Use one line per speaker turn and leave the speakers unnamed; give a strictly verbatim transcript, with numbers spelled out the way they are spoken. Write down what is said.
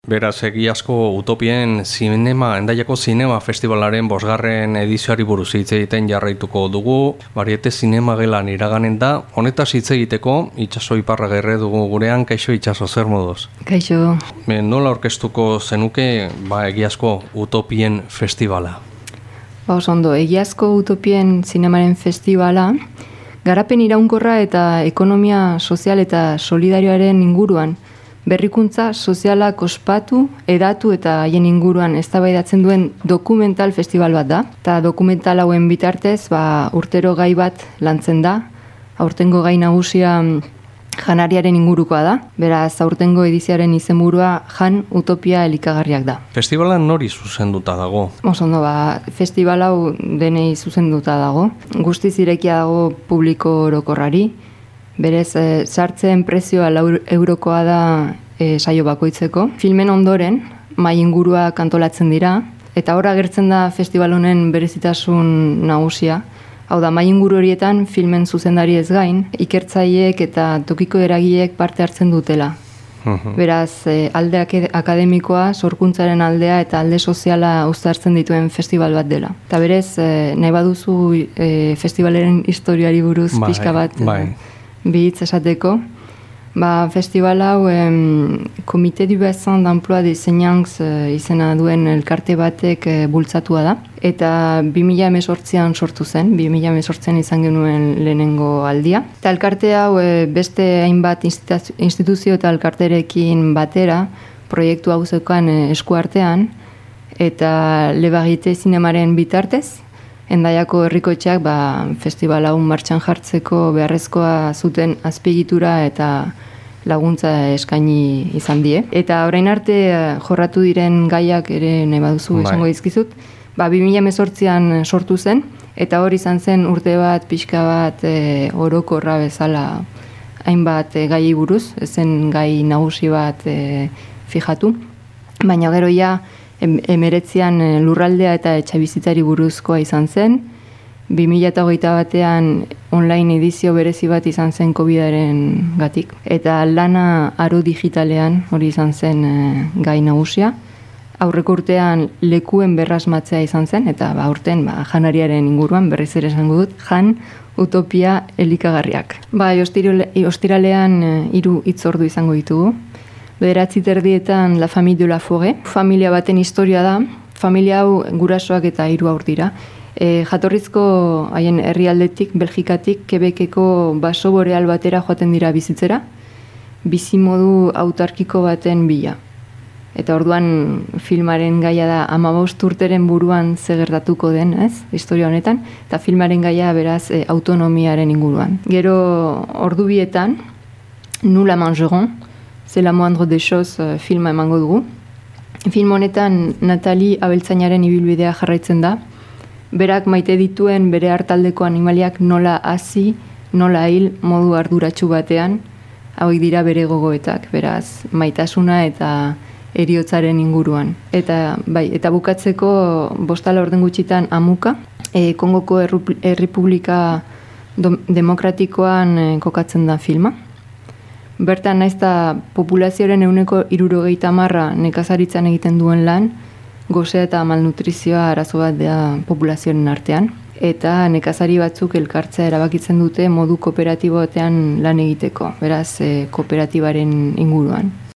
Beraz, egiazko Utopien zinema, Hendaiako Zinema Festivalaren bosgarren edizioari buruz hitz egiten jarraituko dugu. Bariete zinema gelan iraganen da. Honetaz hitz egiteko, Itxaso Iparragirre dugu gurean. Kaixo Itxaso, zer moduz?
Kaixo.
Me, nola orkestuko zenuke ba, egiazko Utopien Festivala?
Ba, oso ondo, egiazko Utopien Zinemaren Festivala garapen iraunkorra eta ekonomia sozial eta solidarioaren inguruan berrikuntza sozialak ospatu, edatu eta haien inguruan eztabaidatzen duen dokumental festival bat da. Eta dokumental hauen bitartez ba, urtero gai bat lantzen da. Aurtengo gai nagusia janariaren ingurukoa da. Beraz, aurtengo ediziaren izenburua Jan Utopia elikagarriak da.
Festivala nori zuzenduta dago?
Oso ondo, ba, festival hau denei zuzenduta dago. Guztiz irekia dago publiko orokorrari. Berez, e, sartzen prezioa lau eurokoa da e, saio bakoitzeko. Filmen ondoren, mai ingurua kantolatzen dira, eta hor agertzen da festival honen berezitasun nagusia. Hau da, mai inguru horietan filmen zuzendari ez gain, ikertzaileek eta tokiko eragileek parte hartzen dutela. Beraz, e, alde akademikoa, sorkuntzaren aldea eta alde soziala uztartzen dituen festival bat dela. Eta berez, e, nahi baduzu e, festivalaren historiari buruz bai, pixka bat bai. Bihitz esateko. Ba, festival hau em, Comité du Bassin d'Emploi des Enseignants e, izena duen elkarte batek e, bultzatua da. Eta bi mila hemezortzian sortu zen, bi mila hemezortzian izan genuen lehenengo aldia. Eta elkarte hau e, beste hainbat instituzio eta elkarterekin batera proiektu hau zeukan e, eskuartean eta Lebagite zinemaren bitartez. Hendaiako herrikoetxeak ba, festival hau martxan jartzeko beharrezkoa zuten azpiegitura eta laguntza eskaini izan die. Eta orain arte jorratu diren gaiak ere nahi baduzu esango dizkizut. Ba, bi mila hemezortzian sortu zen, eta hori izan zen urte bat, pixka bat e, orokorra bezala hainbat e, gai buruz, zen gai nagusi bat e, fijatu. Baina gero ja, emeretzian lurraldea eta etxabizitzari buruzkoa izan zen. bi mila hogeita batean online edizio berezi bat izan zen covidaren gatik. Eta lana aro digitalean hori izan zen e, gai nagusia. Aurreko urtean lekuen berrasmatzea izan zen, eta ba, urten ba, janariaren inguruan berriz ere esango dut, Jan Utopia elikagarriak. Ba, ostiralean e, hiru hitzordu izango ditugu. Bederatzi terdietan La Famille de la Forêt. Familia baten historia da. Familia hau gurasoak eta hiru haur dira. E, jatorrizko haien herrialdetik, Belgikatik, Quebeceko baso boreal batera joaten dira bizitzera. Bizimodu autarkiko baten bila. Eta orduan filmaren gaia da hamabost urteren buruan zegertatuko den, ez? Historia honetan. Eta filmaren gaia beraz e, autonomiaren inguruan. Gero ordubietan, Nous la mangerons. C'est la moindre des choses uh, filma emango dugu. Film honetan Natali abeltzainaren ibilbidea jarraitzen da. Berak maite dituen bere hartaldeko animaliak nola hasi, nola hil modu arduratsu batean, hauek dira bere gogoetak, beraz maitasuna eta heriotzaren inguruan. Eta bai, eta bukatzeko bostala orden gutxitan Amuka, e, Kongoko Errepublika Demokratikoan e, kokatzen da filma. Bertan naiz eta populazioaren ehuneko hirurogeita hamarra nekazaritzan egiten duen lan, gozea eta malnutrizioa arazo bat da populazioaren artean. Eta nekazari batzuk elkartzea erabakitzen dute modu kooperatiboetan lan egiteko, beraz e, kooperatibaren inguruan.